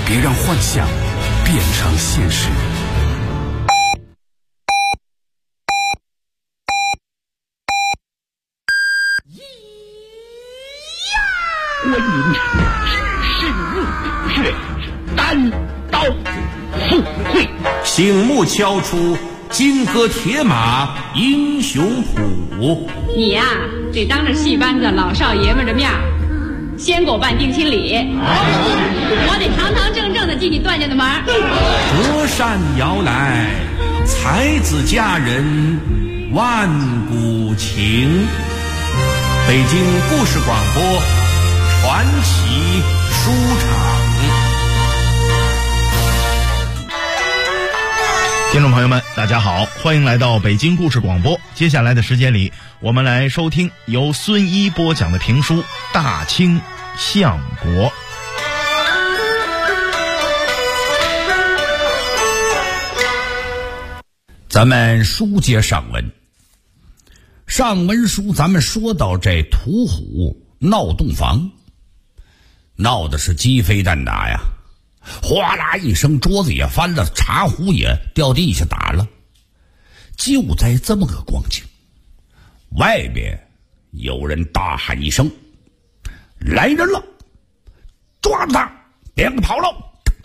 别让幻想变成现实。 观音只身入血，单刀赴会， 醒目敲出金戈铁马英雄谱。 你呀，得当着戏班子老少爷们的面先给我办定亲礼，我得堂堂正正的进你段家的门。 折扇摇来，才子佳人万古情。北京故事广播传奇书场。 听众朋友们，大家好，欢迎来到北京故事广播。接下来的时间里，我们来收听由孙一播讲的评书《大清相国》。 咱们书接上文，上文书咱们说到这屠虎闹洞房，闹的是鸡飞蛋打呀，哗啦一声，桌子也翻了，茶壶也掉地下打了。就在这么个光景，外边有人大喊一声：“来人了！抓住他，别让他跑了！”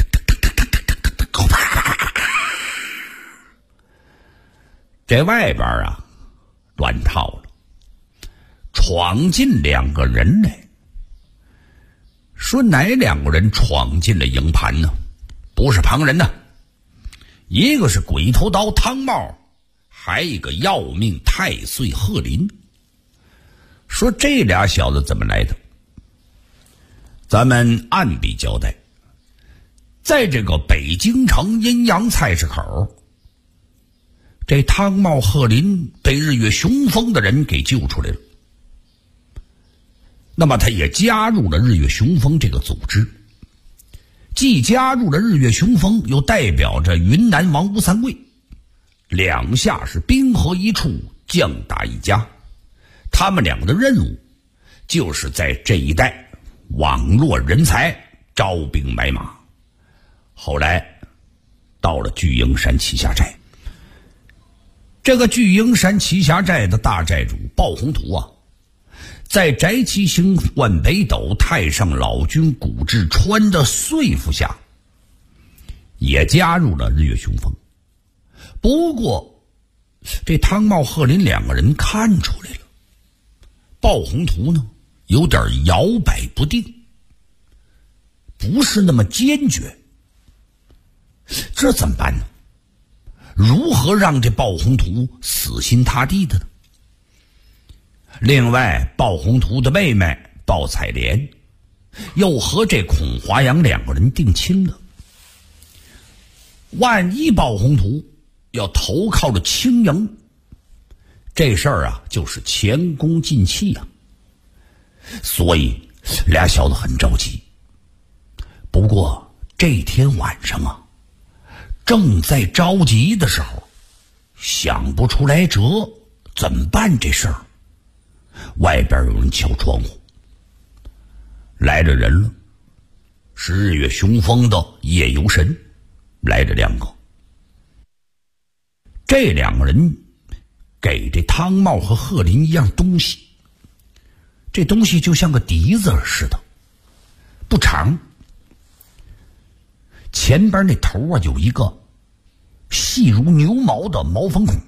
这外边啊乱套了，闯进两个人来。说哪两个人闯进了营盘呢？不是旁人呢，一个是鬼头刀汤茂，还一个要命太岁贺林。说这俩小子怎么来的？咱们按笔交代，在这个北京城阴阳菜市口，这汤茂贺林被日月雄风的人给救出来了。那么他也加入了日月雄风这个组织，既加入了日月雄风，又代表着云南王吴三桂，两下是兵合一处，将打一家。他们两个的任务就是在这一带网络人才，招兵买马。后来到了巨鹰山旗下寨，这个巨鹰山旗下寨的大寨主鲍宏图啊，在翟其兴、万北斗、太上老君古志川的说服下，也加入了日月雄风。不过这汤茂贺林两个人看出来了，鲍宏图呢有点摇摆不定，不是那么坚决。这怎么办呢？如何让这鲍宏图死心塌地的呢？另外，鲍宏图的妹妹鲍彩莲又和这孔华阳两个人定亲了。万一鲍宏图要投靠了青营，这事儿啊就是前功尽弃啊。所以俩小子很着急。不过这天晚上啊，正在着急的时候，想不出来辙，怎么办这事儿？外边有人敲窗户，来着人了，是日月雄风的夜游神，来着两个。这两个人给这汤茂和贺林一样东西，这东西就像个笛子似的，不长，前边那头啊有一个细如牛毛的毛缝孔。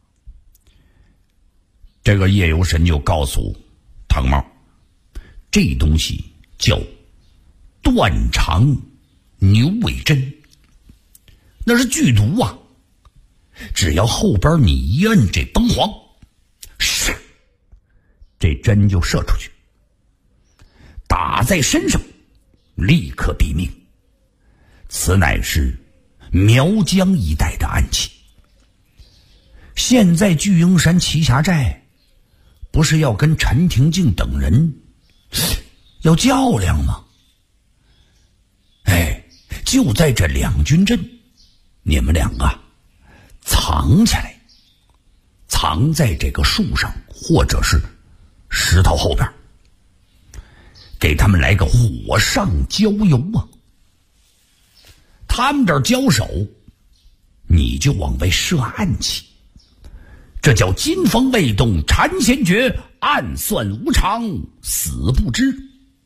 这个夜游神就告诉汤茂，这东西叫断肠牛尾针，那是剧毒啊，只要后边你一摁这崩簧，是这针就射出去，打在身上立刻毙命。此乃是苗疆一带的暗器。现在巨鹰山旗下寨不是要跟陈廷敬等人要较量吗？哎，就在这两军阵，你们两个藏起来，藏在这个树上或者是石头后边，给他们来个火上浇油啊！ 他们这儿交手，你就往外射暗器，这叫金风未动禅先觉，暗算无常死不知。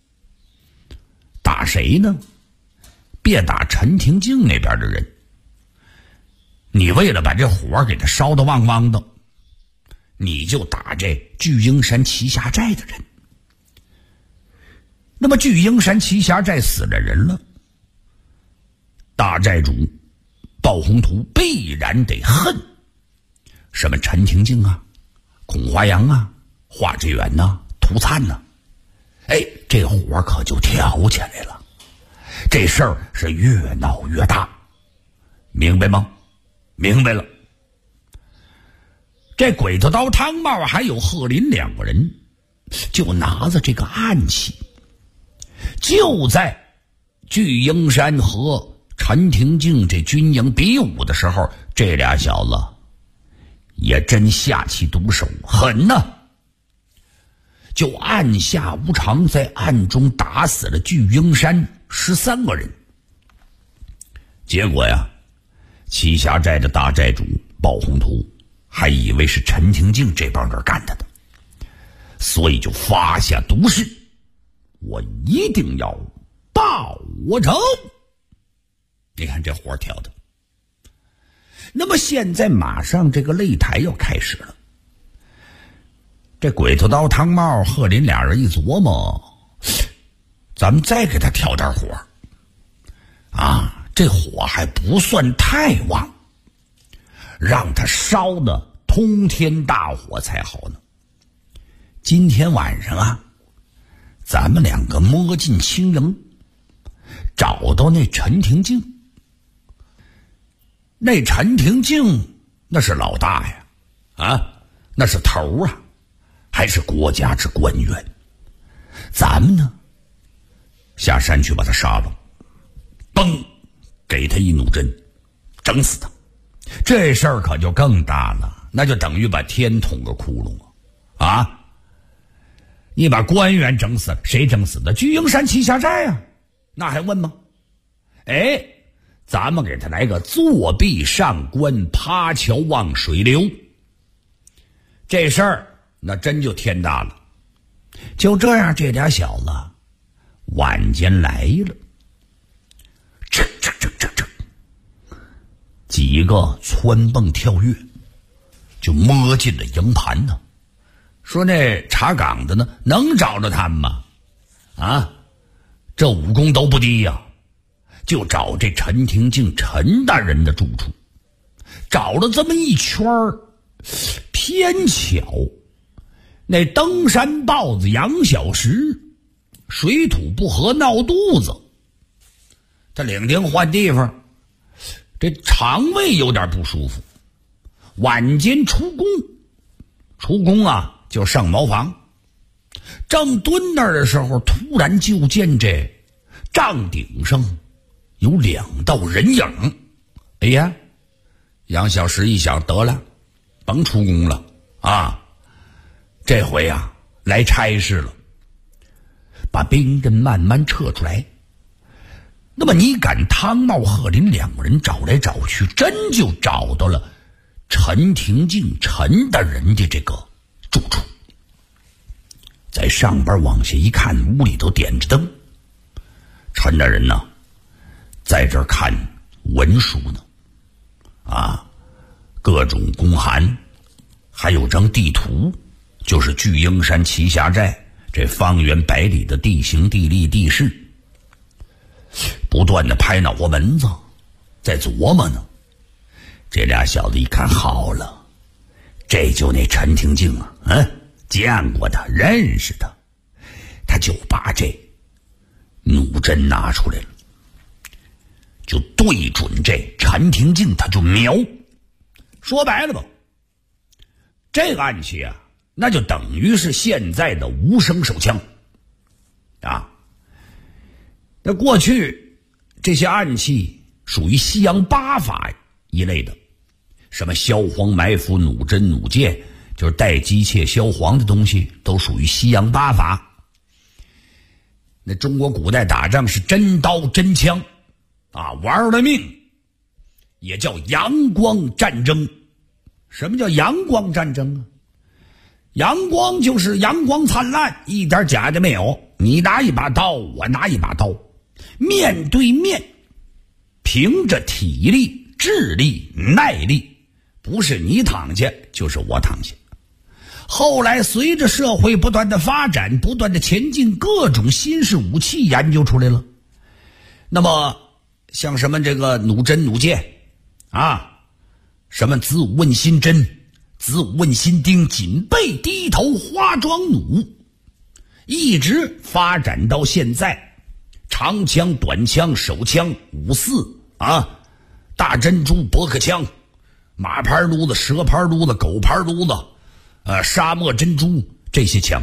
打谁呢？别打陈廷敬那边的人，你为了把这火给他烧得旺旺的，你就打这聚英山栖霞寨的人。那么聚英山栖霞寨死了人了，大寨主鲍宏图必然得恨什么陈廷敬啊、孔华阳啊、华志远呐、涂灿呐，这火可就挑起来了，这事儿是越闹越大，明白吗？明白了。这鬼头刀汤茂还有贺林两个人就拿着这个暗器，就在聚英山和陈廷敬这军营比武的时候，这俩小子也真下起毒手，狠呐！就暗下无常，在暗中打死了聚英山13个人。结果呀，栖霞寨的大寨主鲍宏图还以为是陈廷敬这帮人干的呢，所以就发下毒誓，我一定要报我仇。你看这火挑的。那么现在马上这个擂台要开始了，这鬼头刀汤茂贺林俩人一琢磨，咱们再给他挑点火啊，这火还不算太旺，让他烧的通天大火才好呢。今天晚上啊，咱们两个摸进青营，找到那陈廷敬。那陈廷敬那是老大呀，那是头啊，还是国家之官员。咱们呢，下山去把他杀了，嘣，给他一弩针，整死他。这事儿可就更大了，那就等于把天捅个窟窿啊！你把官员整死了，谁整死的？聚英山栖霞寨啊，那还问吗？咱们给他来个作壁上观，趴桥望水流。这事儿那真就天大了。就这样，这俩小子晚间来了，几个蹿蹦跳跃就摸进了营盘呢。说那查岗的呢，能找着他们吗？这武功都不低呀，就找这陈廷敬陈大人的住处，找了这么一圈儿，偏巧那登山豹子杨小石水土不和闹肚子，他领兵换地方，这肠胃有点不舒服，晚间出宫啊，就上茅房，正蹲那儿的时候，突然就见这帐顶上有2道人影。哎呀，杨小石一想，得了，甭出宫了啊，这回啊来差事了，把兵刃慢慢撤出来。那么你赶汤茂贺林两个人找来找去，真就找到了陈廷敬陈大人的这个住处。在上边往下一看，屋里头点着灯，陈大人呢在这儿看文书呢，各种公函，还有张地图，就是聚英山栖霞寨这方圆100里的地形地利地势，不断的拍脑瓜门子，在琢磨呢。这俩小子一看，好了，这就那陈廷敬啊，见过他，认识他，他就把这弩针拿出来了，就对准这陈廷敬，他就瞄。说白了吧，这个暗器啊，那就等于是现在的无声手枪啊。那过去这些暗器属于西洋八法一类的，什么消黄埋伏、弩针、弩箭，就是带机械消黄的东西，都属于西洋八法。那中国古代打仗是真刀真枪玩了命，也叫阳光战争。什么叫阳光战争啊？阳光就是阳光灿烂，一点假的没有。你拿一把刀，我拿一把刀，面对面，凭着体力、智力、耐力，不是你躺下就是我躺下。后来随着社会不断的发展，不断的前进，各种新式武器研究出来了。那么像什么这个弩针、弩箭什么子午问心针、子午问心钉、锦背低头花桩弩，一直发展到现在，长枪、短枪、手枪、54大珍珠、驳壳枪、马牌撸子、蛇牌撸子、狗牌撸子，沙漠珍珠，这些枪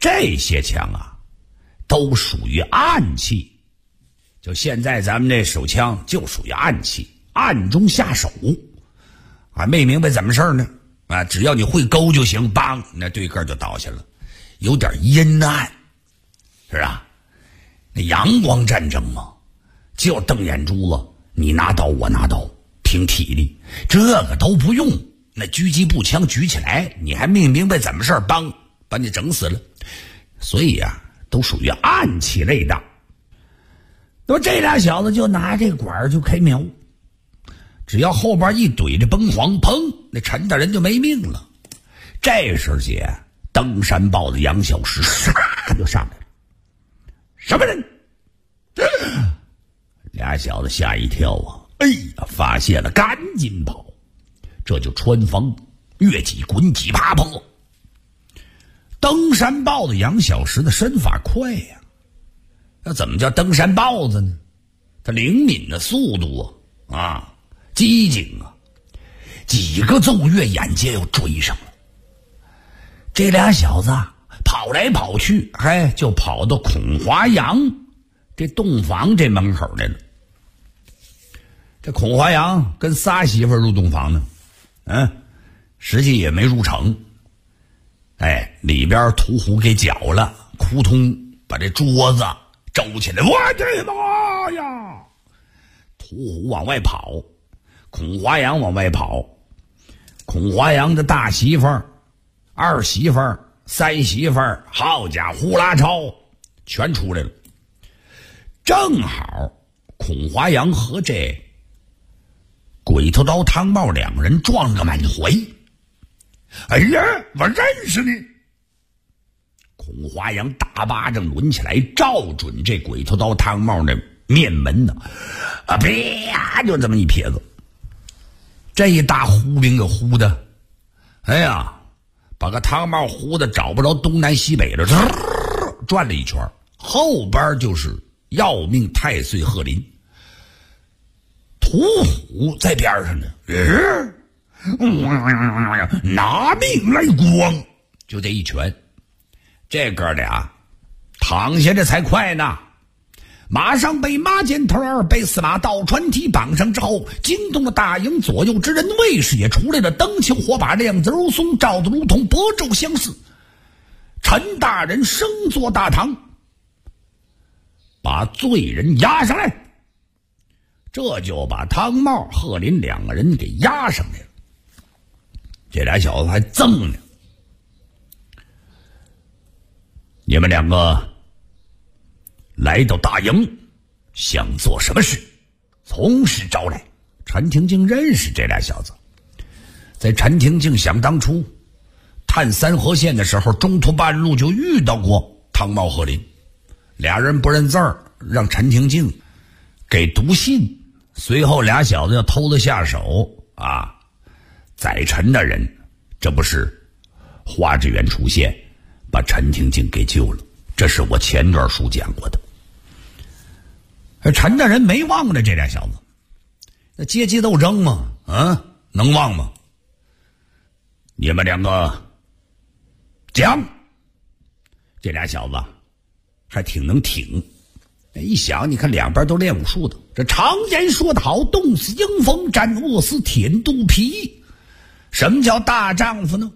都属于暗器。就现在咱们这手枪就属于暗器，暗中下手没明白怎么事呢只要你会勾就行，梆，那对个就倒下了，有点阴暗，是吧？那阳光战争嘛，就瞪眼珠子，你拿刀我拿刀，凭体力，这个都不用，那狙击步枪举起来，你还没明白怎么事，梆，把你整死了。所以都属于暗器类的。那么这俩小子就拿这管就开瞄，只要后边一怼着崩簧，砰，那陈大人就没命了。这时节，登山豹的杨小石唰就上来了。什么人？俩小子吓一跳发现了，赶紧跑。这就穿房越脊滚几爬坡。登山豹的杨小石的身法快呀，那怎么叫登山豹子呢？他灵敏的速度机警几个奏乐眼接又追上了。这俩小子跑来跑去，就跑到孔华阳这洞房这门口来了。这孔华阳跟仨媳妇入洞房呢，实际也没入成。里边屠虎给搅了，扑通把这桌子周起来，我的妈呀！屠虎往外跑，孔华阳往外跑。孔华阳的大媳妇儿、二媳妇儿、三媳妇儿，好家伙，呼啦超全出来了。正好孔华阳和这鬼头刀汤帽两人撞个满怀。哎呀，我认识你！孔华阳大巴掌抡起来，照准这鬼头刀汤帽的面门呢，啪，就这么一撇子。这一大呼饼给呼的，把个汤帽呼的找不着东南西北了，转了一圈，后边就是要命太岁贺林。屠虎在边上呢，拿命来光，就这一拳，这哥俩躺下的才快呢。马上被马箭头儿被司马倒传体绑上之后，惊动了大营左右之人，卫士也出来了，灯球火把亮子如松，照得如同薄昼相似。陈大人升坐大堂，把罪人押上来，这就把汤茂、贺林两个人给押上来了。这俩小子还赠呢。你们两个来到大营，想做什么事？从实招来。陈廷敬认识这俩小子，在陈廷敬想当初探三河县的时候，中途半路就遇到过汤茂、贺林，俩人不认字儿，让陈廷敬给读信。随后俩小子要偷了下手宰陈的人，这不是花志远出现，把陈廷敬给救了。这是我前段书讲过的。而陈大人没忘了这俩小子，那阶级斗争嘛，能忘吗？你们两个讲。这俩小子还挺能挺。一想，你看两边都练武术的，这常言说得好，冻死鹰锋，战饿死舔肚皮。什么叫大丈夫呢？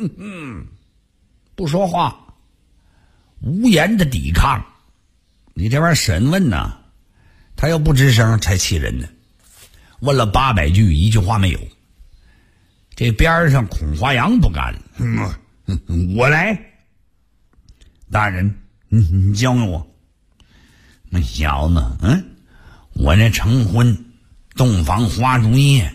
不说话，无言的抵抗。你这玩意儿审问呢， 他要不吱声才气人呢。问了800句，一句话没有。这边上孔华阳不干了，我来。大人，你教教我。那小子，我这成婚洞房花烛夜，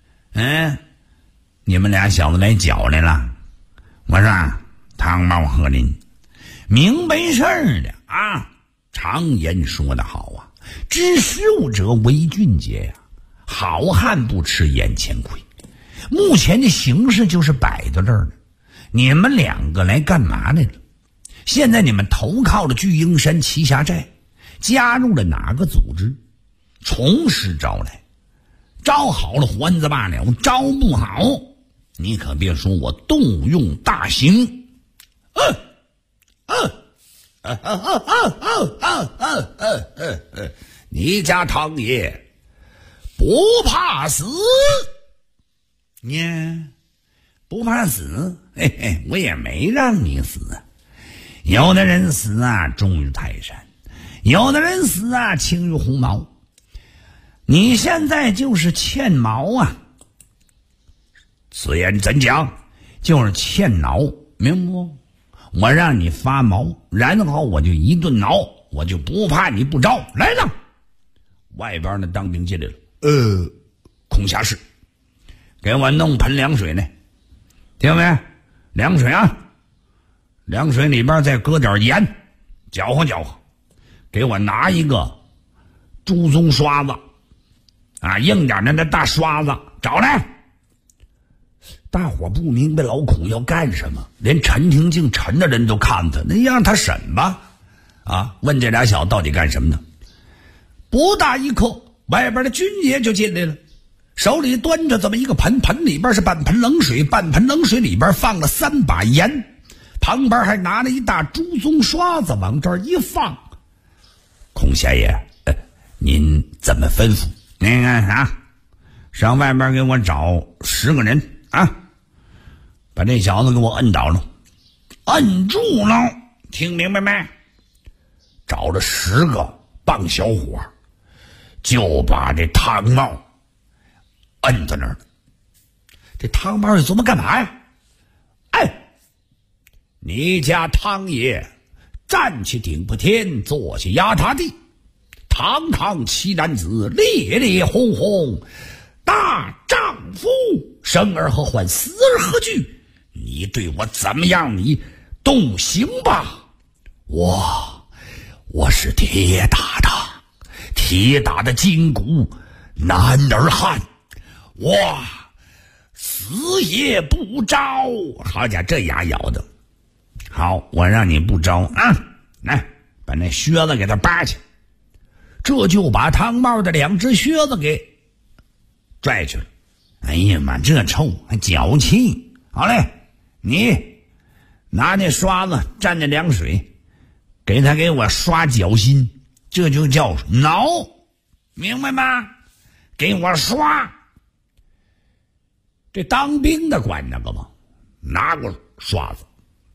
你们俩小子来搅来了。我说汤茂鹤林，明白事儿的啊。常言说得好啊，知羞者为俊杰呀，好汉不吃眼前亏。目前的形势就是摆在这儿呢，你们两个来干嘛来了？现在你们投靠了聚英山旗下寨，加入了哪个组织？从实招来，招好了还子罢了，招不好你可别说我动用大刑。你家堂爷不怕死，不怕死，我也没让你死啊。有的人死啊重于泰山，有的人死啊轻于鸿毛。你现在就是欠毛啊，此言怎讲？就是欠挠，明不？我让你发毛，然后我就一顿挠，我就不怕你不招。来了，外边的当兵进来了。孔下士，给我弄盆凉水来，听没？凉水啊，凉水里边再搁点盐，搅和搅和。给我拿一个猪鬃刷子啊，硬点的那大刷子找来。大伙不明白老孔要干什么，连陈廷敬陈的人都看他，那让他审吧。问这俩小子到底干什么呢？不大一刻，外边的军爷就进来了，手里端着这么一个盆，盆里边是半盆冷水，半盆冷水里边放了3把盐，旁边还拿了一大猪鬃刷子往这儿一放。孔下爷，您怎么吩咐？那个上外边给我找10个人把这小子给我摁倒了，摁住了，听明白没？找了10个棒小伙，就把这汤茂摁在那儿。这汤茂琢磨干嘛呀？你家汤爷站起顶破天，坐下压塌地，堂堂7男子，烈烈轰轰，大丈夫，生而何欢，死而何惧？你对我怎么样？你动刑吧！我是铁打的筋骨，男儿汉，我死也不招。好家伙，这牙咬的好，我让你不招来，把那靴子给他扒去。这就把汤茂的2只靴子给拽去了。哎呀妈，这臭还脚气！好嘞，你拿那刷子蘸着凉水，给我刷脚心，这就叫挠，明白吗？给我刷。这当兵的管那个吗？拿过刷子，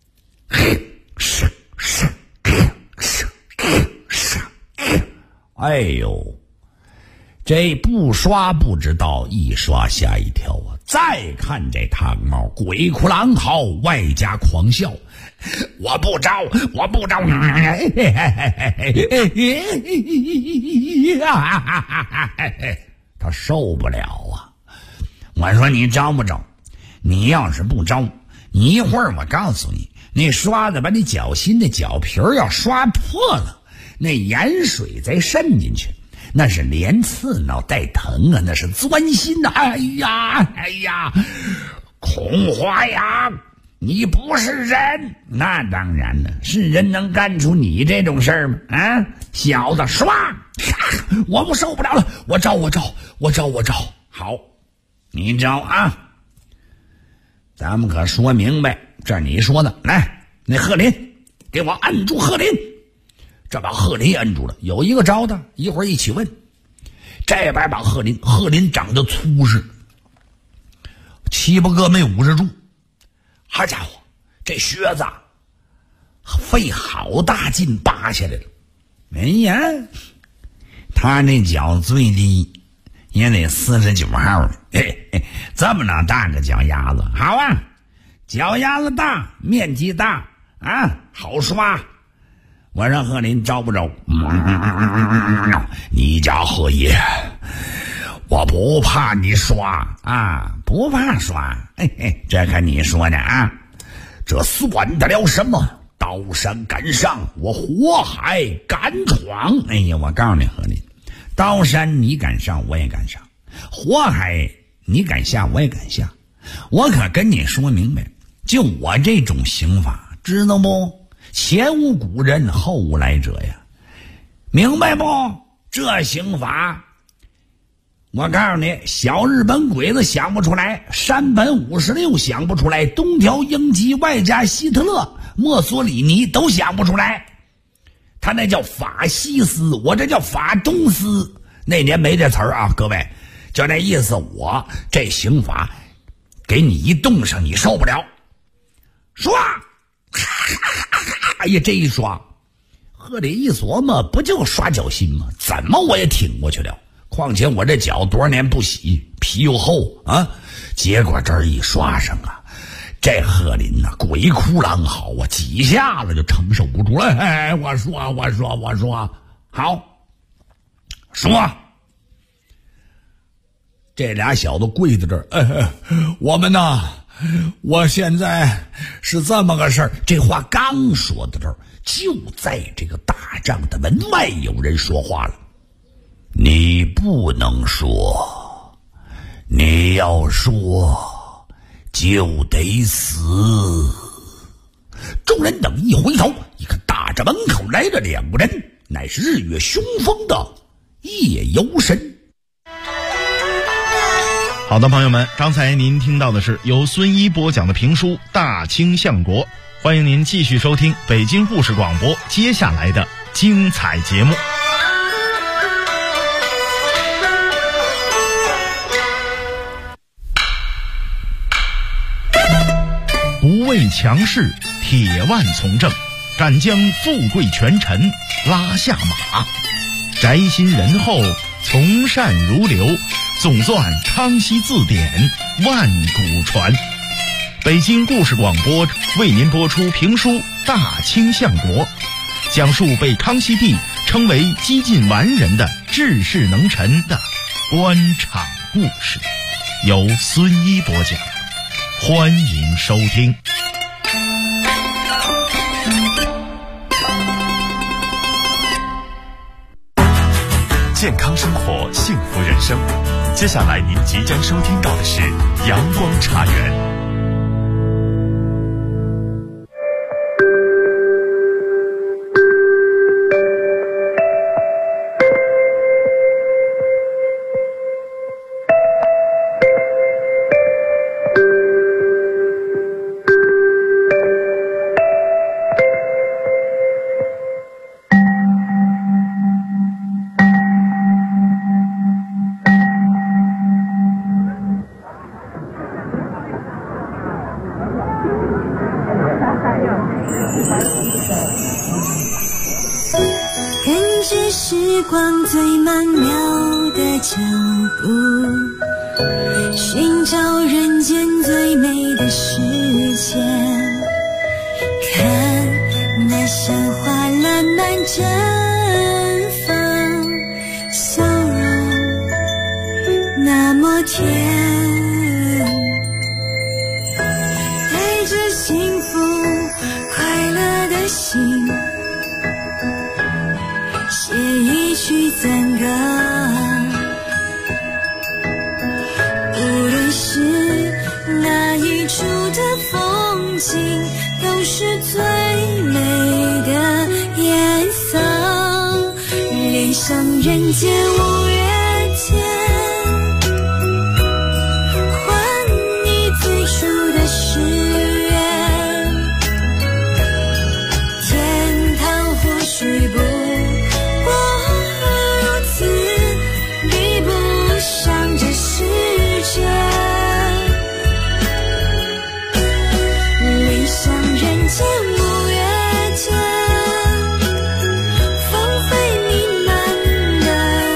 哎呦，这不刷不知道，一刷吓一跳啊！再看这汤茂鬼哭狼嚎，外加狂笑，我不招！他受不了啊！我说你招不招？你要是不招，你一会儿我告诉你，那刷子把你脚心的脚皮要刷破了，那盐水再渗进去，那是连刺挠带疼啊，那是钻心的。哎呀，孔华阳，你不是人？那当然了，是人能干出你这种事儿吗？小子，刷！我不受不了了，我招！好，你招啊！咱们可说明白，这你说的。来，那贺林，给我摁住贺林。这把贺林摁住了，有一个招的，一会儿一起问。这边把贺林长得粗实，7、8个没捂着住。好家伙，这靴子费好大劲扒下来了。哎呀， 他那脚最低也得49号了。这么大个脚丫子，好啊，脚丫子大，面积大啊，好刷。我让贺林招不招？你家贺爷，我不怕你刷啊，不怕刷。这看你说的啊，这算得了什么？刀山敢上，我火海敢闯。哎呀，我告诉你，贺林，刀山你敢上，我也敢上；火海你敢下，我也敢下。我可跟你说明白，就我这种刑法，知道不？前无古人，后无来者呀，明白不？这刑法，我告诉你，小日本鬼子想不出来，山本56想不出来，东条英机外加希特勒、墨索里尼都想不出来。他那叫法西斯，我这叫法中斯。那年没这词儿啊，各位，就那意思。我这刑法给你一冻上，你受不了。刷，哎呀，这一刷，贺林一琢磨，不就刷脚心吗？怎么我也挺过去了。况且我这脚多少年不洗，皮又厚啊，结果这儿一刷上啊，这贺林呐，鬼哭狼嚎啊，几下子就承受不住了。哎，我说，好，说，这俩小子跪在这儿，我们呐，我现在是这么个事儿。这话刚说到这儿，就在这个大帐的门外有人说话了。你不能说，你要说就得死。众人等一回头，一看大帐门口来了两个人，乃是日月雄风的夜游神。 好的，朋友们，刚才您听到的是由孙一播讲的评书《大清相国》，欢迎您继续收听北京故事广播接下来的精彩节目。不畏强势，铁腕从政，敢将富贵权臣拉下马，宅心仁厚，从善如流，总算康熙字典，万古传。北京故事广播为您播出评书《大清相国》，讲述被康熙帝称为几近完人的治世能臣的官场故事，由孙一播讲，欢迎收听。 健康生活，幸福人生。接下来您即将收听到的是阳光茶园。 光最曼妙的脚步，寻找人间最美的世界，看那像花烂漫绽放，笑容那么甜，带着幸福快乐的心，写一曲赞歌，无论是哪一处的风景，都是最美的颜色，恋上人间五月天，还你最初的誓言，天堂或许不风飞弥漫的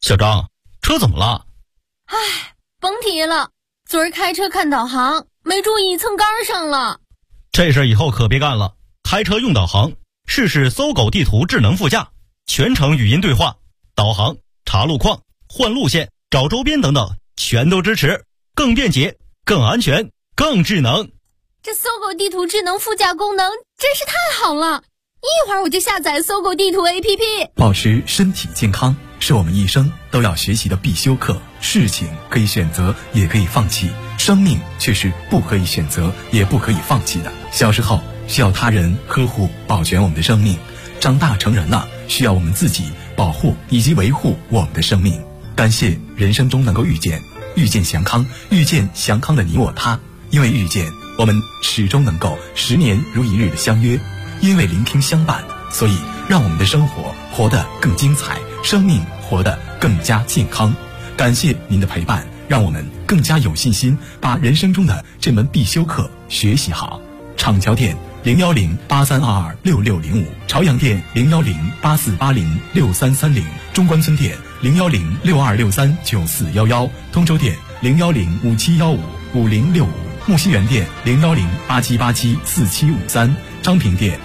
小张，车怎么了？ 唉，甭提了，昨儿开车看导航，没注意蹭杆上了。 这事以后可别干了，开车用导航，试试搜狗地图智能副驾，全程语音对话，导航、查路况、换路线、找周边等等，全都支持，更便捷、更安全、更智能。 这搜狗地图智能副驾功能真是太好了，一会儿我就下载搜狗地图 APP。 保持身体健康是我们一生都要学习的必修课。事情可以选择，也可以放弃，生命却是不可以选择也不可以放弃的。小时候需要他人呵护保全我们的生命，长大成人了需要我们自己保护以及维护我们的生命。感谢人生中能够遇见祥康，遇见祥康的你我他。因为遇见，我们始终能够10年如一日的相约；因为聆听相伴，所以让我们的生活活得更精彩，生命活得更加健康。感谢您的陪伴，让我们更加有信心把人生中的这门必修课学习好。厂桥店01083226605，朝阳店01084806330，中关村店01062639411，通州店01057155065，木樨园店01087874753，昌平店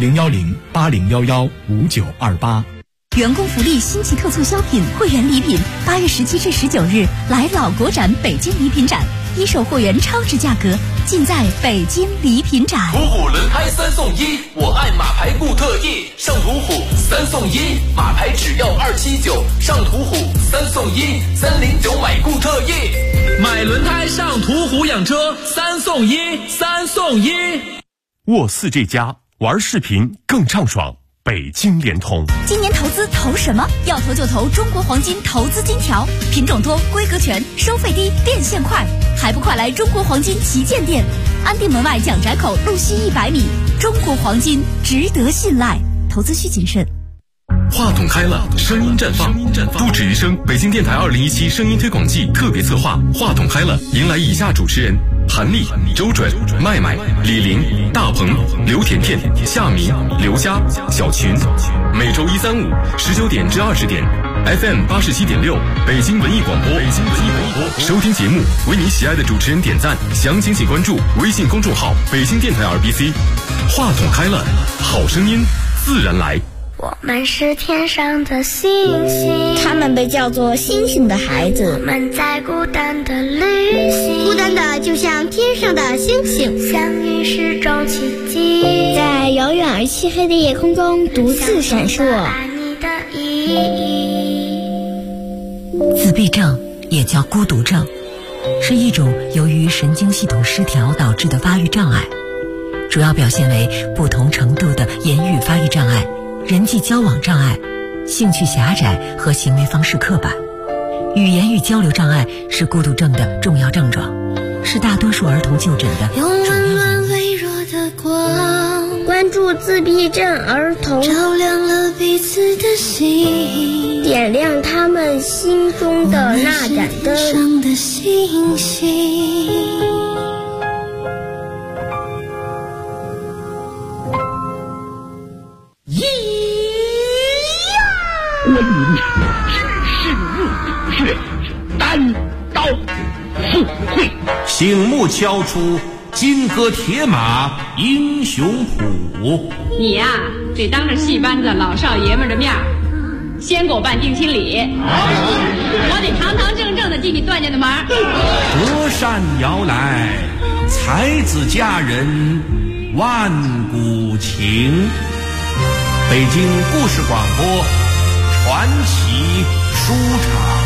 01080115928。 员工福利新奇特促销品会员礼品，8月17至19日来老国展北京礼品展，一手货源超值价格，尽在北京礼品展。 途虎轮胎3送1，我爱马牌固特异，上途虎3送1，马牌只要279，上途虎3送1，309买固特异。 买轮胎上途虎养车，3送1，3送1。 沃4这家玩视频更畅爽。北京联通今年投资投什么？要投就投中国黄金投资金条，品种多，规格全，收费低，变现快，还不快来中国黄金旗舰店，安定门外蒋宅口路西100米。中国黄金值得信赖，投资需谨慎。 话筒开了，声音绽放，不止余生北京电台2017声音推广季特别策划话筒开了，迎来以下主持人：韩丽、周准、麦麦、李玲、大鹏、刘甜甜、夏明、刘佳、小群。每周1、3、5 19点至20点 ，FM 87.6，北京文艺广播。收听节目，为你喜爱的主持人点赞，详情请关注微信公众号北京电台RBC。话筒开了，好声音自然来。 我们是天上的星星， 他们被叫做星星的孩子。 我们在孤单的旅行， 孤单的就像天上的星星， 相遇是种奇迹， 在遥远而漆黑的夜空中独自闪烁。 爱你的意义。 自闭症也叫孤独症，是一种由于神经系统失调导致的发育障碍，主要表现为不同程度的言语发育障碍、人际交往障碍、兴趣狭窄和行为方式刻板。语言与交流障碍是孤独症的重要症状，是大多数儿童就诊的主要原因。 用温暖微弱的光， 关注自闭症儿童， 照亮了彼此的心， 点亮他们心中的那盏灯。 我们是天上的星星。 观音只是入虎穴，单刀赴会， 醒目敲出金戈铁马英雄谱。 你呀，得当着戏班子老少爷们的面先给我办定亲礼，我得堂堂正正的进你段家的门。 隔山遥来，才子佳人万古情。北京故事广播传奇书场。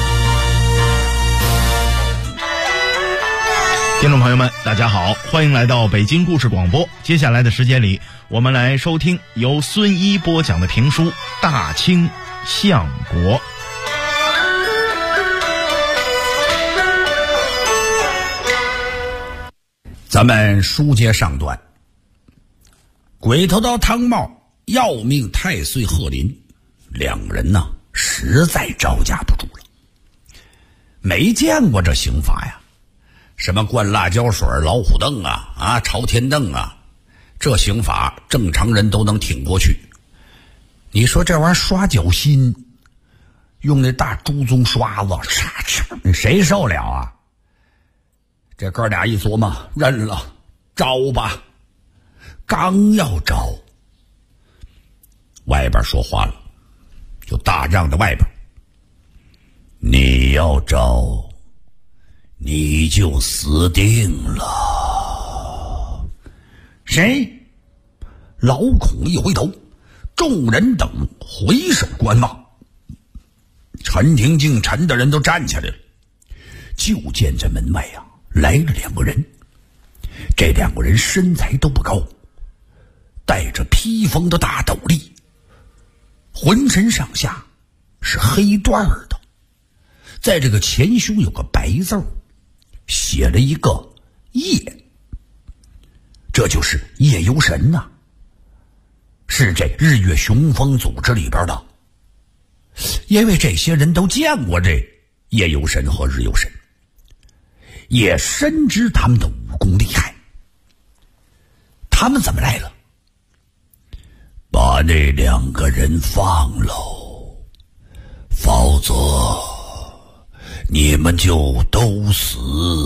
听众朋友们，大家好，欢迎来到北京故事广播。接下来的时间里，我们来收听由孙一播讲的评书《大清相国》。 咱们书接上段，鬼头刀汤茂要命太岁贺林，两人呢实在招架不住了。没见过这刑罚呀，什么灌辣椒水、老虎凳啊、朝天凳啊，这刑法正常人都能挺过去。你说这玩意儿刷脚心， 用那大猪鬃刷子，嚓嚓，谁受了啊？这哥俩一琢磨，认了，招吧。刚要招，外边说话了，就大帐的外边，你要招，你就死定了。谁？老孔一回头，众人等回首观望。陈廷敬、陈大人都站起来了，就见这门外啊来了2个人。这2个人身材都不高，戴着披风的大斗笠，浑身上下是黑缎的，在这个前胸有个白字，写了一个叶，这就是叶游神呐，是这日月雄风组织里边的。因为这些人都见过这叶游神和日游神，也深知他们的武功厉害。他们怎么来了？把那2个人放喽，否则你们就都死。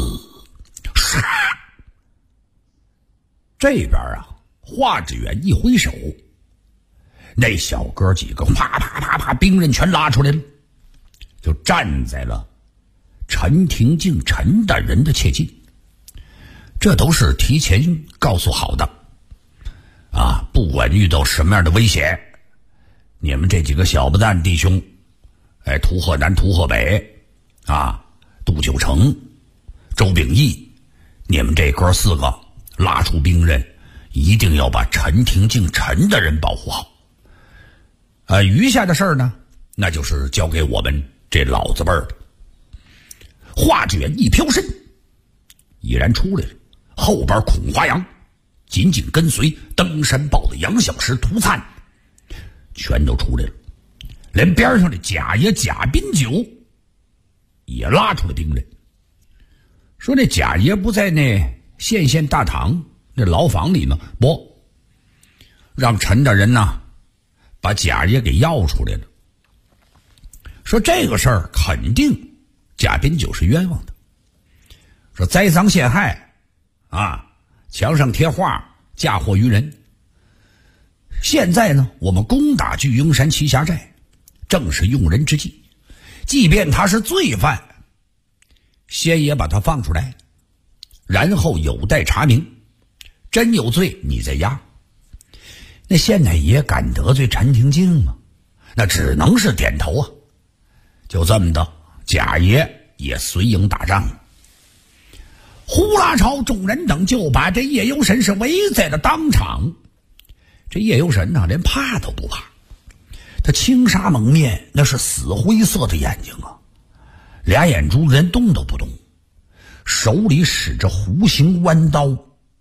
这边啊，华志远一挥手，那小哥几个啪啪啪啪，兵刃全拉出来了，就站在了陈廷敬、陈大人的切近。这都是提前告诉好的啊！不管遇到什么样的危险，你们这几个小不蛋弟兄，屠鹤南、屠鹤北啊，杜九成、周秉义，你们这哥4个拉出兵刃，一定要把陈廷敬、陈大人保护好。余下的事儿呢，那就是交给我们这老子辈儿的。华志远一飘身，已然出来了，后边孔华阳紧紧跟随，登山豹的杨小石、涂灿全都出来了，连边上的贾爷贾宾九也拉出了兵刃。说那贾爷不在那县大堂那牢房里呢，不，让陈大人呢把贾爷给要出来了。说这个事儿肯定贾宾九是冤枉的，说栽赃陷害啊，墙上贴画，嫁祸于人。现在呢，我们攻打巨鹰山栖霞寨，正是用人之际，即便他是罪犯，先也把他放出来，然后有待查明，真有罪你再押。那县太爷敢得罪陈廷敬吗？那只能是点头啊。就这么的，贾爷也随营打仗。呼啦超众人等就把这叶游神是围在了当场。这叶游神呢，连怕都不怕，他青纱蒙面，那是死灰色的眼睛啊，俩眼珠连动都不动，手里使着弧形弯刀，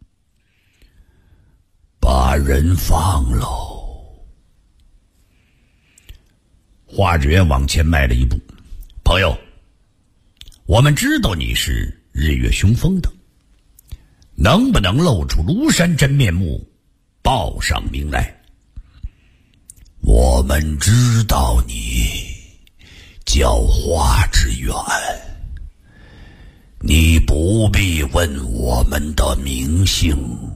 把人放喽。华志远往前迈了一步，朋友，我们知道你是日月雄风的，能不能露出庐山真面目，报上名来？我们知道你叫华志远，你不必问我们的名姓。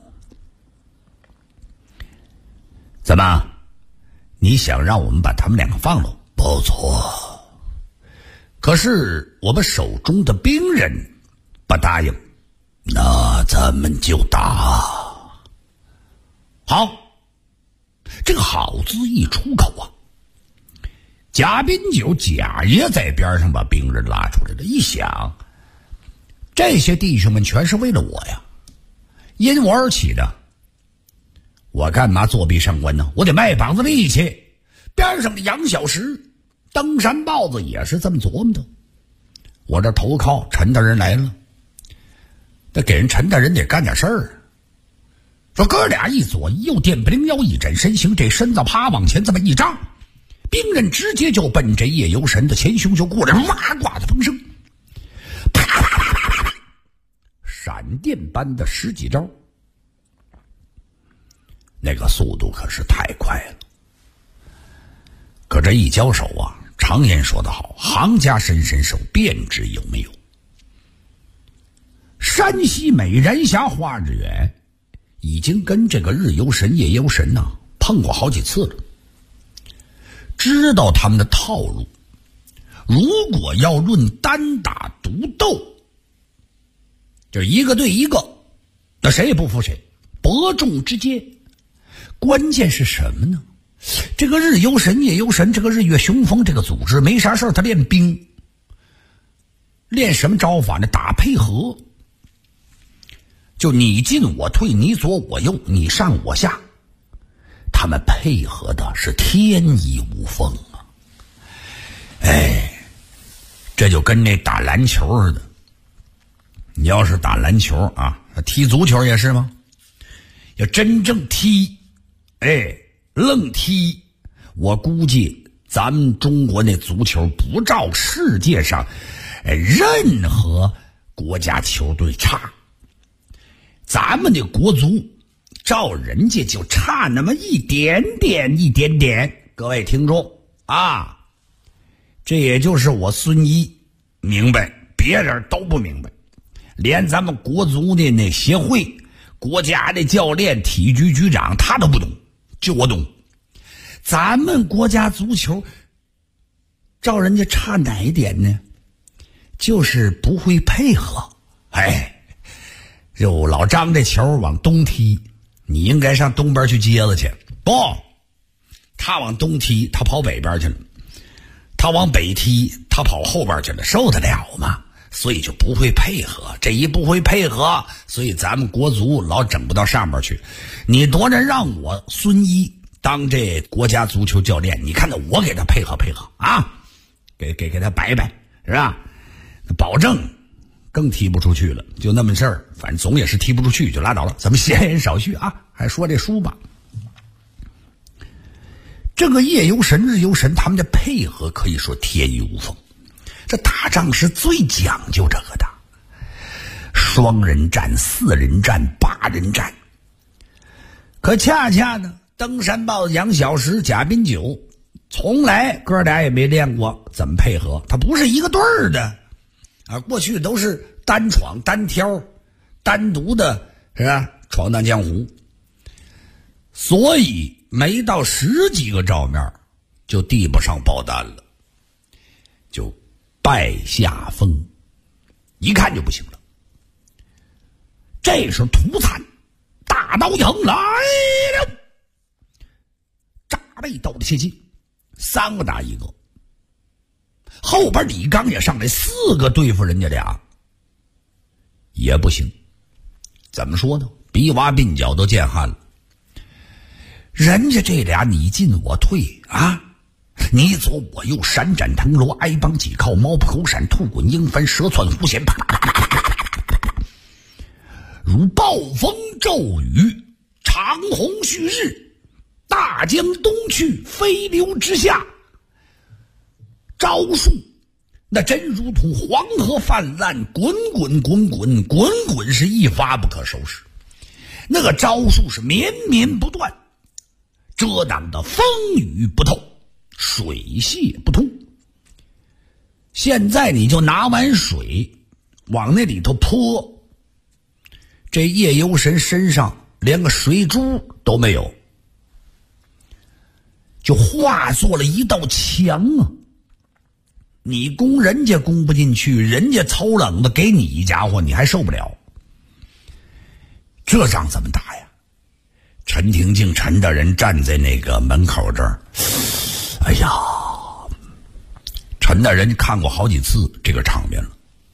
怎么，你想让我们把他们2个放了？不错，可是我们手中的兵人不答应，那咱们就打。好，这个好字一出口啊，贾宾九贾爷在边上把兵人拉出来了，一想，这些弟兄们全是为了我呀，因我而起的，我干嘛作弊上官呢？我得卖膀子力气。边上的杨小石、登山豹子也是这么琢磨的。我这投靠陈大人来了，得给人陈大人得干点事儿。说哥俩一左一右，电不灵腰一展身形，这身子啪往前这么一张，兵刃直接就奔这夜游神的前胸就过来，哇挂的风声，啪啪啪啪啪，闪电般的10几招，那个速度可是太快了。可这一交手啊，嚓常言说得好，行家伸伸手，便知有没有。山西美人峡花日园已经跟这个日游神夜游神碰过好几次了，知道他们的套路。如果要论单打独斗，就一个对一个，那谁也不服谁，伯仲之间。关键是什么呢？这个日游神夜游神，这个日月雄风这个组织没啥事他练兵，练什么招法呢？打配合，就你进我退，你左我右，你上我下，他们配合的是天衣无缝啊！这就跟那打篮球似的。你要是打篮球踢足球也是吗？要真正踢，愣踢，我估计咱们中国那足球不照世界上任何国家球队差，咱们的国足照人家就差那么一点点。各位听众这也就是我孙一明白，别人都不明白，连咱们国足的那协会、国家的教练、体育局局长他都不懂，就我懂。咱们国家足球照人家差哪一点呢？就是不会配合。就老张这球往东踢，你应该上东边去接了去，不，他往东踢，他跑北边去了。他往北踢，他跑后边去了，受得了吗？所以就不会配合，这一不会配合，所以咱们国足老整不到上边去。你多着让我孙一当这国家足球教练，你看到我给他配合给他摆摆，是吧？保证更踢不出去了，就那么事儿，反正总也是踢不出去就拉倒了。咱们闲言少叙还说这书吧。这个夜游神日游神他们的配合可以说天衣无缝，这打仗是最讲究这个的，双人战、4人战、8人战。可恰恰呢，登山豹、杨小石、贾宾九从来哥俩也没练过怎么配合，他不是一个队儿的过去都是单闯单挑，单独的是吧？闯荡江湖，所以没到10几个照面就递不上报单了，就败下风，一看就不行了。这时候涂灿大刀迎来了，扎背斗的切近，3个打1个，后边李刚也上来4个对付人家俩也不行。怎么说呢？逼娃鬓角都见汗了。人家这俩你进我退你左我右，闪展腾挪，挨帮几靠，猫扑狗闪，兔滚鹰翻，蛇窜狐旋，啪啪啪啪啪啪，如暴风骤雨，长虹旭日，大江东去，飞流直下。招数那真如同黄河泛滥，滚滚是一发不可收拾。那个招数是绵绵不断，遮挡的风雨不透，水泄不通。现在你就拿碗水往那里头泼，这夜游神身上连个水珠都没有，就化作了一道墙你攻人家攻不进去，人家凑冷的给你一家伙，你还受不了。这仗怎么打呀？陈廷敬陈大人站在那个门口这儿，陈大人看过好几次这个场面了。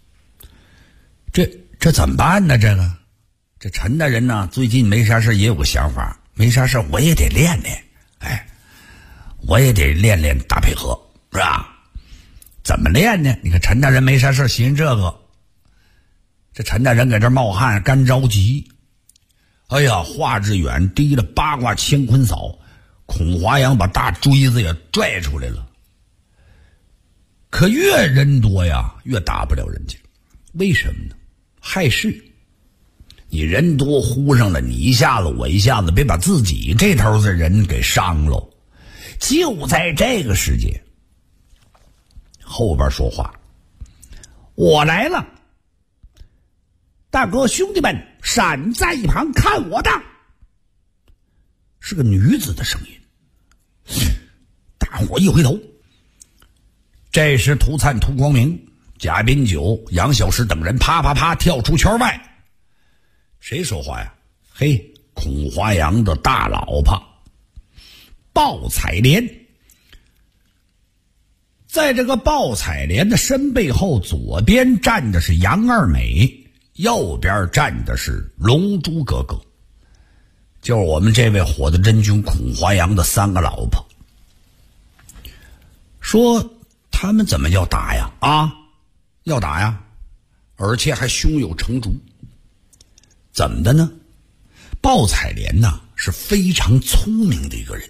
这怎么办呢？这陈大人呢，最近没啥事也有个想法，没啥事我也得练练，我也得练练打配合，是吧？怎么练呢？你看陈大人没啥事寻这个，这陈大人搁这冒汗干着急。华致远提了八卦乾坤扫，孔华阳把大锥子也拽出来了。可越人多呀，越打不了人家。为什么呢？害事。你人多呼上了，你一下子我一下子，别把自己这头的人给伤了。就在这个时间， 后边说话：“我来了，大哥兄弟们闪在一旁看我的。”是个女子的声音。大伙一回头，这时涂灿、涂光明、贾宾九、杨小石等人啪啪啪跳出圈外。谁说话呀？嘿，孔华阳的大老婆鲍彩莲。在这个鲍彩莲的身背后，左边站的是杨二美，右边站的是龙珠哥哥，就是我们这位火的真君孔华阳的3个老婆。说他们怎么要打呀？要打呀，而且还胸有成竹。怎么的呢？鲍彩莲呢是非常聪明的一个人。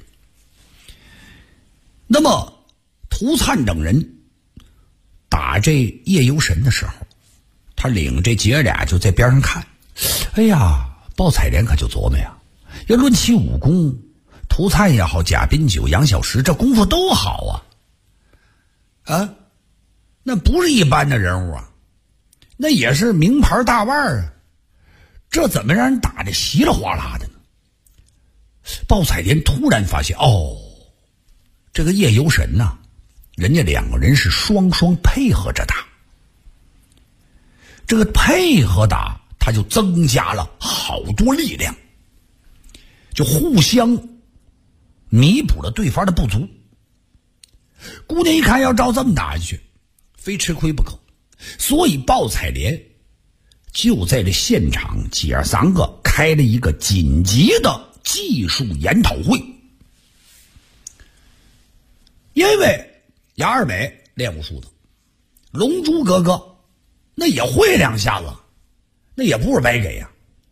那么涂灿等人打这夜游神的时候，他领这姐俩就在边上看。哎呀，鲍彩莲可就琢磨呀，要论起武功，涂灿也好，贾宾九、杨小石这功夫都好啊，那不是一般的人物啊，那也是名牌大腕啊，这怎么让人打得稀里哗啦的呢？鲍彩莲突然发现，这个夜游神呐，人家2个人是双双配合着打，这个配合打，他就增加了好多力量，就互相弥补了对方的不足。姑娘一看要照这么打下去，非吃亏不可，所以鲍彩莲就在这现场姐儿3个开了一个紧急的技术研讨会。因为杨二美练武术的，龙珠哥哥那也会2下子，那也不是白给呀。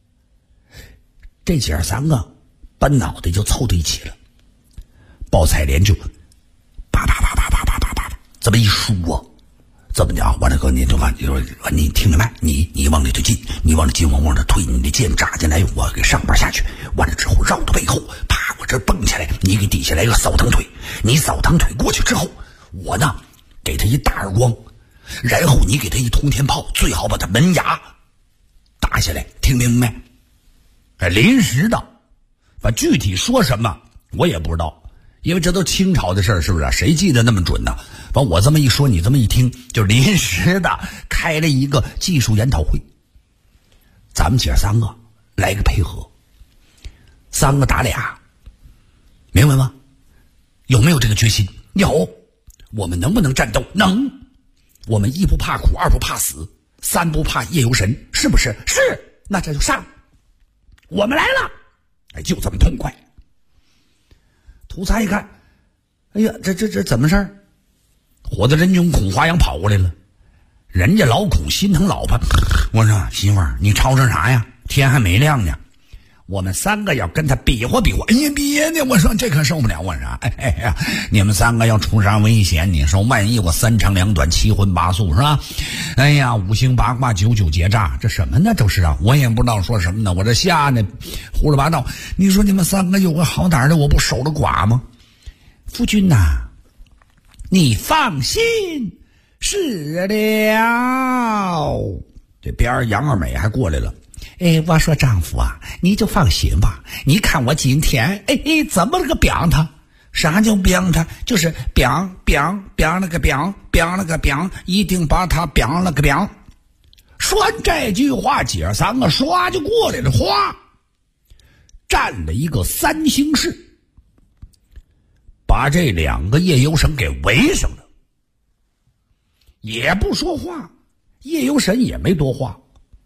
这姐儿3个把脑袋就凑到一起了，鲍彩莲就啪这么一输啊，怎么讲？完了哥，你听明白？你往里头进，你往里进，往这推，你的剑扎进来，我给上边下去。完了之后绕到背后，啪，我这蹦起来，你给底下来个扫堂腿，你扫堂腿过去之后，我呢给他一大耳光，然后你给他一通天炮，最好把他门牙打下来，听明白？临时的，把具体说什么我也不知道。因为这都清朝的事儿，是不是？谁记得那么准呢？把我这么一说，你这么一听，就临时的开了一个技术研讨会。咱们姐3个来个配合，3个打俩，明白吗？有没有这个决心？有。我们能不能战斗？能。我们1不怕苦，2不怕死，3不怕夜游神，是不是？是。那这就上，我们来了。就这么痛快。涂灿一看，哎呀，这怎么事儿？火的人君孔华阳跑过来了，人家老孔心疼老婆，我说媳妇儿，你吵吵啥呀？天还没亮呢，我们3个要跟他比划比划。哎呀，别呢！我说这可受不了，我说哎呀，你们3个要出啥危险？你说万一我3长2短7荤8素是吧？哎呀，5行8卦9九结诈，这什么呢？都是啊，我也不知道说什么呢，我这瞎呢，胡说八道。你说你们3个有个好歹的，我不守了寡吗？夫君呐，你放心，是了。这边杨二美还过来了。我说丈夫啊，你就放心吧。你看我今天，怎么了个表他？啥叫表他？就是表那个表，一定把他表了个表。说完这句话，姐儿3个唰就过来了，哗，站了一个3星式，把这2个夜游神给围上了，也不说话，夜游神也没多话。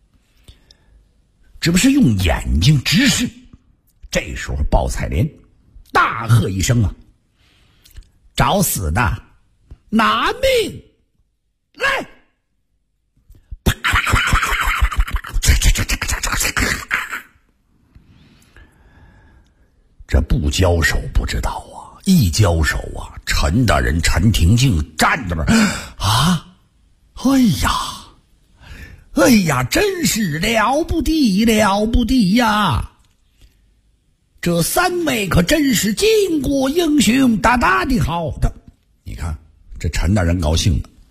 只不是用眼睛直视。这时候鲍彩莲大喝一声啊，找死的，拿命来！这不交手不知道啊，一交手啊，陈大人陈廷敬站着啊，哎呀，真是了不地呀！这3位可真是巾帼英雄，大大的好的。你看这陈大人高兴了，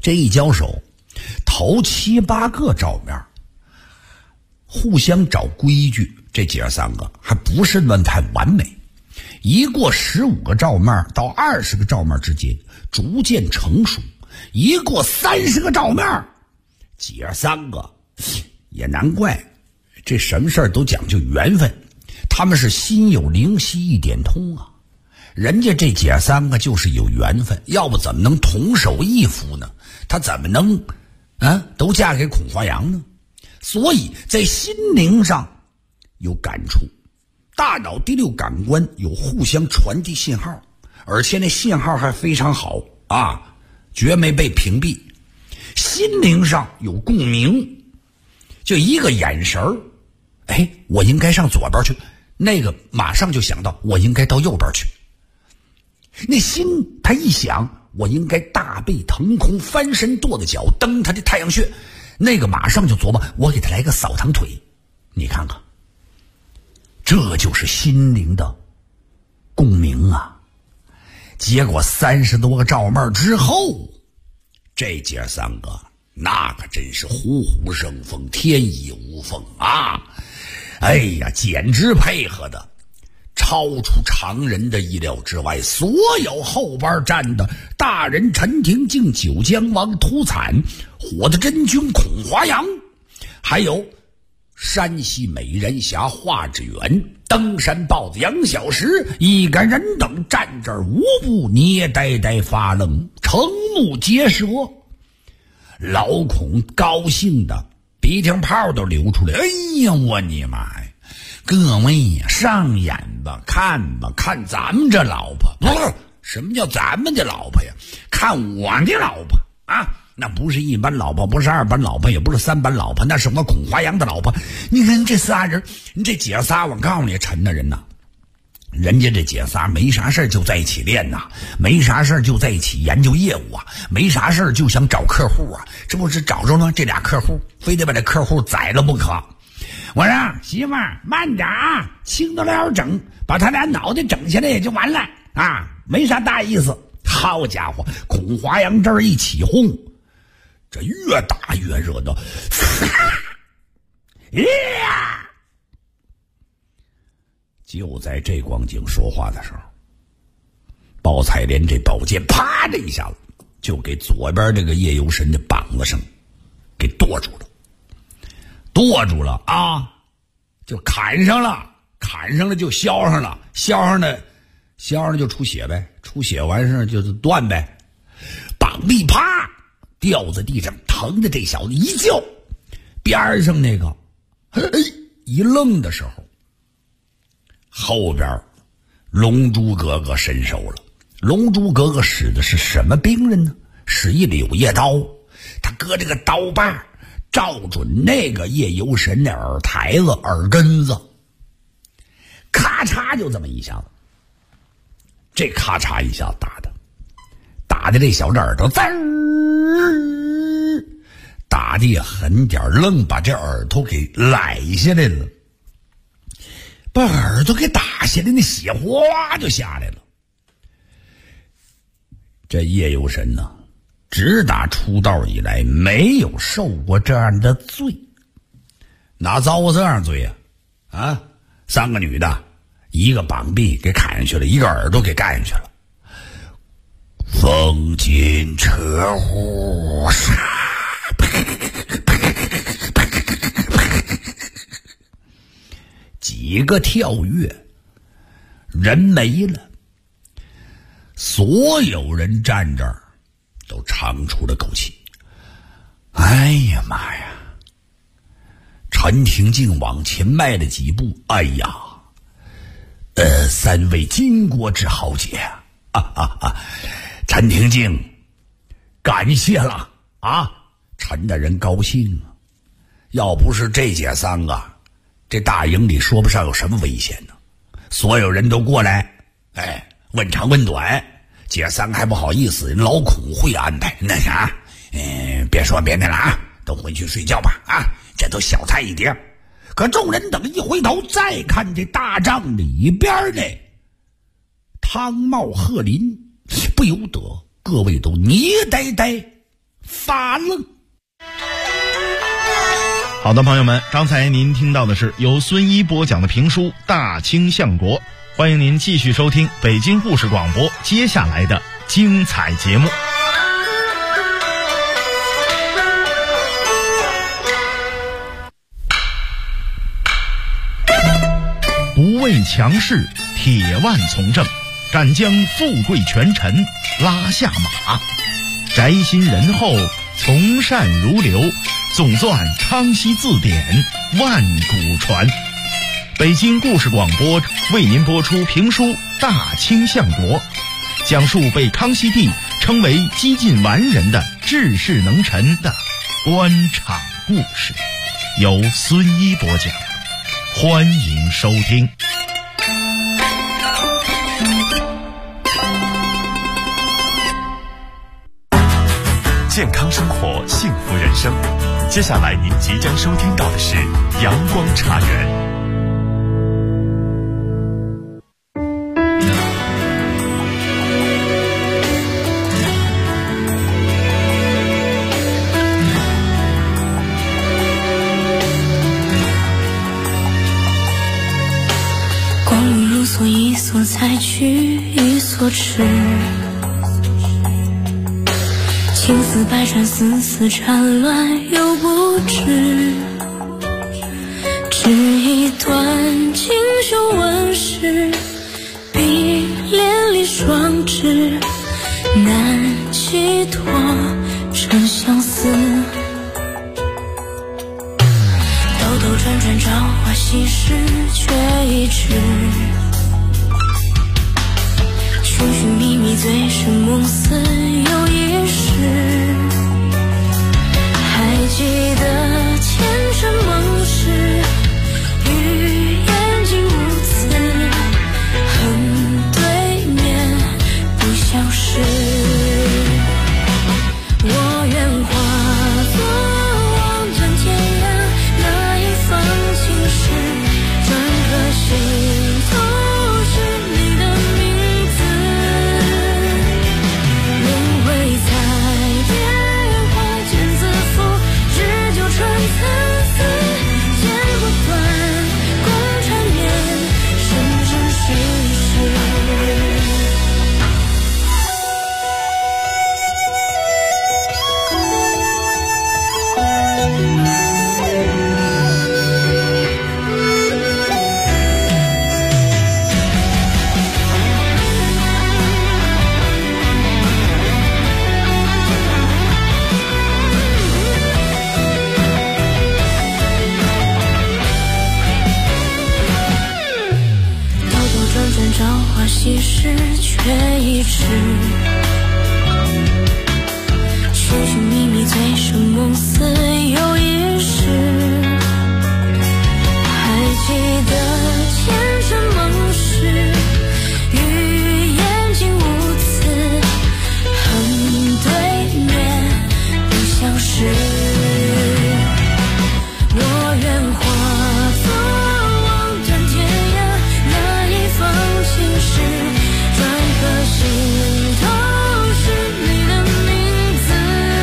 这一交手，头7、8个照面，互相找规矩。这姐3个还不是那太完美，一过15个照面到20个照面之间逐渐成熟，一过30个照面，姐3个也难怪，这什么事儿都讲究缘分，他们是心有灵犀一点通啊。人家这姐3个就是有缘分，要不怎么能同手一夫呢？他怎么能都嫁给孔华阳呢？所以在心灵上有感触，大脑第6感官有互相传递信号，而且那信号还非常好啊，绝没被屏蔽。心灵上有共鸣，就一个眼神儿，我应该上左边去，那个马上就想到我应该到右边去。那心他一想，我应该大背腾空翻身跺着脚蹬他的太阳穴，那个马上就琢磨我给他来个扫堂腿。你看看，这就是心灵的共鸣啊。结果30多个照面之后，这姐3个那可真是虎虎生风，天衣无缝啊！哎呀，简直配合的超出常人的意料之外。所有后边站的大人陈廷敬、九江王屠惨、火的真君孔华阳，还有山西美人侠华志远、登山豹子杨小石，一个人等站这儿无不捏呆呆发愣，瞠目结舌。老孔高兴的鼻涕泡都流出来，哎呀，我你妈呀！各位呀，上眼吧，看吧，看咱们这老婆。不是，什么叫咱们的老婆呀？看我的老婆啊！那不是一般老婆，不是2班老婆，也不是3班老婆，那是我孔华阳的老婆。你看这仨人，你这姐仨，我告诉你，陈大人呐，人家这姐仨没啥事就在一起练呐，没啥事就在一起研究业务啊，没啥事就想找客户啊。这不是找着了这俩客户，非得把这客户宰了不可。我说媳妇儿慢点啊，轻得了整，把他俩脑袋整下来也就完了啊，没啥大意思。好家伙，孔华阳这儿一起哄，这越打越热闹。就在这光景说话的时候，包彩莲这宝剑啪的一下子就给左边这个叶游神的膀子上给剁住了，剁住了啊，就砍上了，砍上了就削上了，削上了就出血呗，出血完事就是断呗。膀臂啪掉在地上，疼的这小子一叫，边上那个一愣的时候，后边龙珠哥哥伸手了。龙珠哥哥使的是什么兵刃呢？使一柳叶刀，他搁这个刀把照准那个叶游神的耳台子、耳根子，咔嚓就这么一下子，这咔嚓一下打的这小子耳朵滋儿，打的也狠点，愣把这耳朵给揽下来了，把耳朵给打下来，那血哗就下来了。这叶游神呢，直打出道以来没有受过这样的罪，哪遭过这样罪啊？3个女的，一个膀臂给砍下去了，一个耳朵给干下去了。风金车祸杀，几个跳跃，人没了。所有人站这儿都长出了口气。哎呀妈呀！陈廷敬往前迈了几步，哎呀，3位巾帼之豪杰陈廷敬，感谢了啊！陈大人高兴啊！要不是这姐3个，这大营里说不上有什么危险呢。所有人都过来，问长问短，姐3个还不好意思，老孔会安排。那啥，别说别的了啊，都回去睡觉吧啊！这都小菜一碟。可众人等一回头，再看这大帐里边呢，汤茂鹤林，不由得各位都捏呆呆， 发愣。 好的，朋友们，刚才您听到的是由孙一播讲的评书《大清相国》，欢迎您继续收听北京故事广播接下来的精彩节目。不畏强势，铁腕从政，敢将富贵权臣拉下马，宅心仁厚，从善如流，总纂康熙字典，万古传。北京故事广播为您播出评书《大清相国》，讲述被康熙帝称为几近完人的治世能臣的官场故事，由孙一播讲，欢迎收听。 健康生活，幸福人生。接下来您即将收听到的是阳光茶园。 光阴如梭，一梭采去，一梭吃。情丝百转，丝丝缠乱又不知，只一段锦绣纹饰，碧连理双枝，难寄托真相思。兜兜转转，朝花夕拾，却已迟。寻寻觅觅，醉生梦死又一世。还记得前尘梦事，与眼睛无词，恨对面不相识。我愿化作望断天涯那一方青石，转颗心头是你的名字。轮回彩蝶花间自负，日久春参差，剪不断，共缠绵，生生世世。兜兜转转，朝花夕拾，却已迟。寻寻觅觅，醉生梦死又一世。还记得前尘梦事，与眼睛无词，恨对面不相识。我愿化作望断天涯那一方青石，转颗心头是你的名字。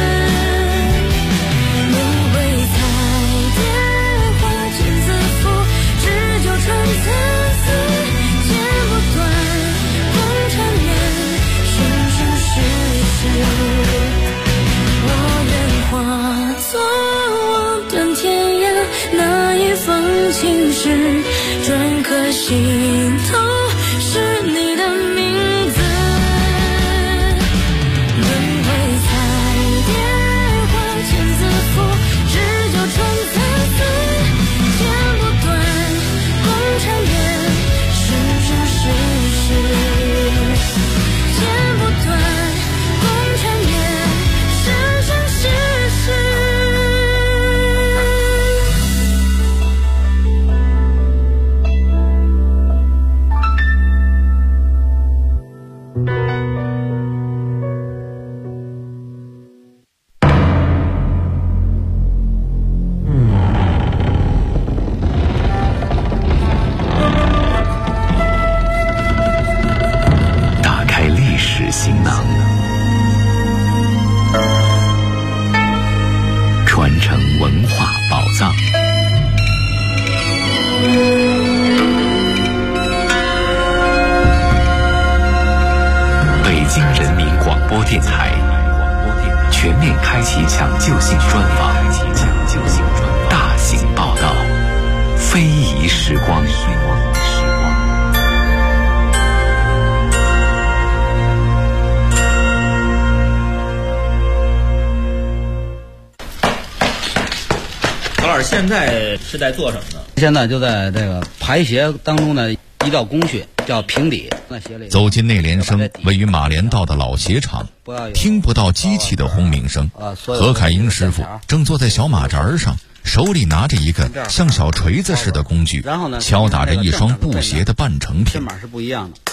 轮回彩蝶花间自负，日久春参差，剪不断，共缠绵，生生世世。我愿化作望断天涯那一方青石，转颗心头是你的名字。轮回彩蝶花间自负，日久春参差，剪不断，共缠绵，生生世世。剪不断，共缠绵，生生世世。 传承文化宝藏。北京人民广播电台全面开启抢救性专访，大型报道，非遗时光。 曹老师现在是在做什么呢？ 现在就在这个排鞋当中的一道工序叫平底。 走进内联升位于马连道的老鞋厂，听不到机器的轰鸣声。何凯英师傅正坐在小马扎上，手里拿着一个像小锤子似的工具，敲打着一双布鞋的半成品。 这码是不一样的，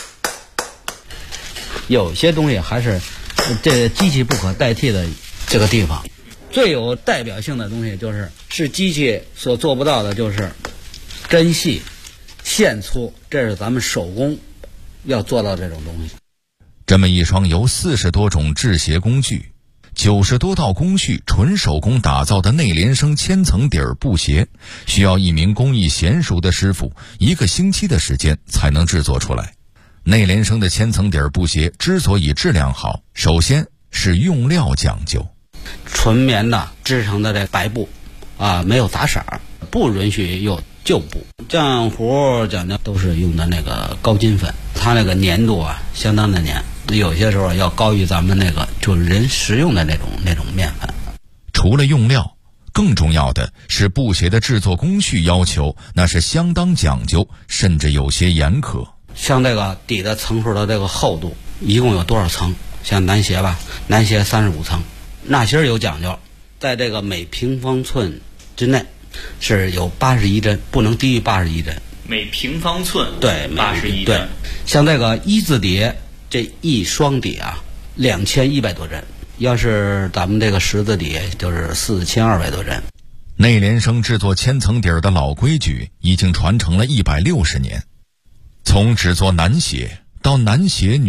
有些东西还是这机器不可代替的这个地方。最有代表性的东西是机器所做不到的，就是针细线粗，这是咱们手工要做到这种东西。 这么一双由40多种制鞋工具、90多道工序纯手工打造的内联升千层底儿布鞋，需要一名工艺娴熟的师傅1个星期的时间才能制作出来。内联升的千层底儿布鞋之所以质量好，首先是用料讲究。 纯棉的制成的这白布没有杂色，不允许有旧布。浆糊讲究都是用的那个高筋粉，它那个粘度相当的粘，有些时候要高于咱们那个就是人食用的那种面粉。 除了用料，更重要的是布鞋的制作工序要求，那是相当讲究，甚至有些严苛。 像这个底的层数的这个厚度一共有多少层？像男鞋男鞋35层。纳鞋有讲究，在这个每平方寸之内是有81针，不能低于81针。 每平方寸对 81针。 对，像这个一字底这一双底2100多针，要是咱们这个十字底就是4200多针。 内联升制作千层底儿的老规矩已经传承了160年，从制作男鞋到男鞋女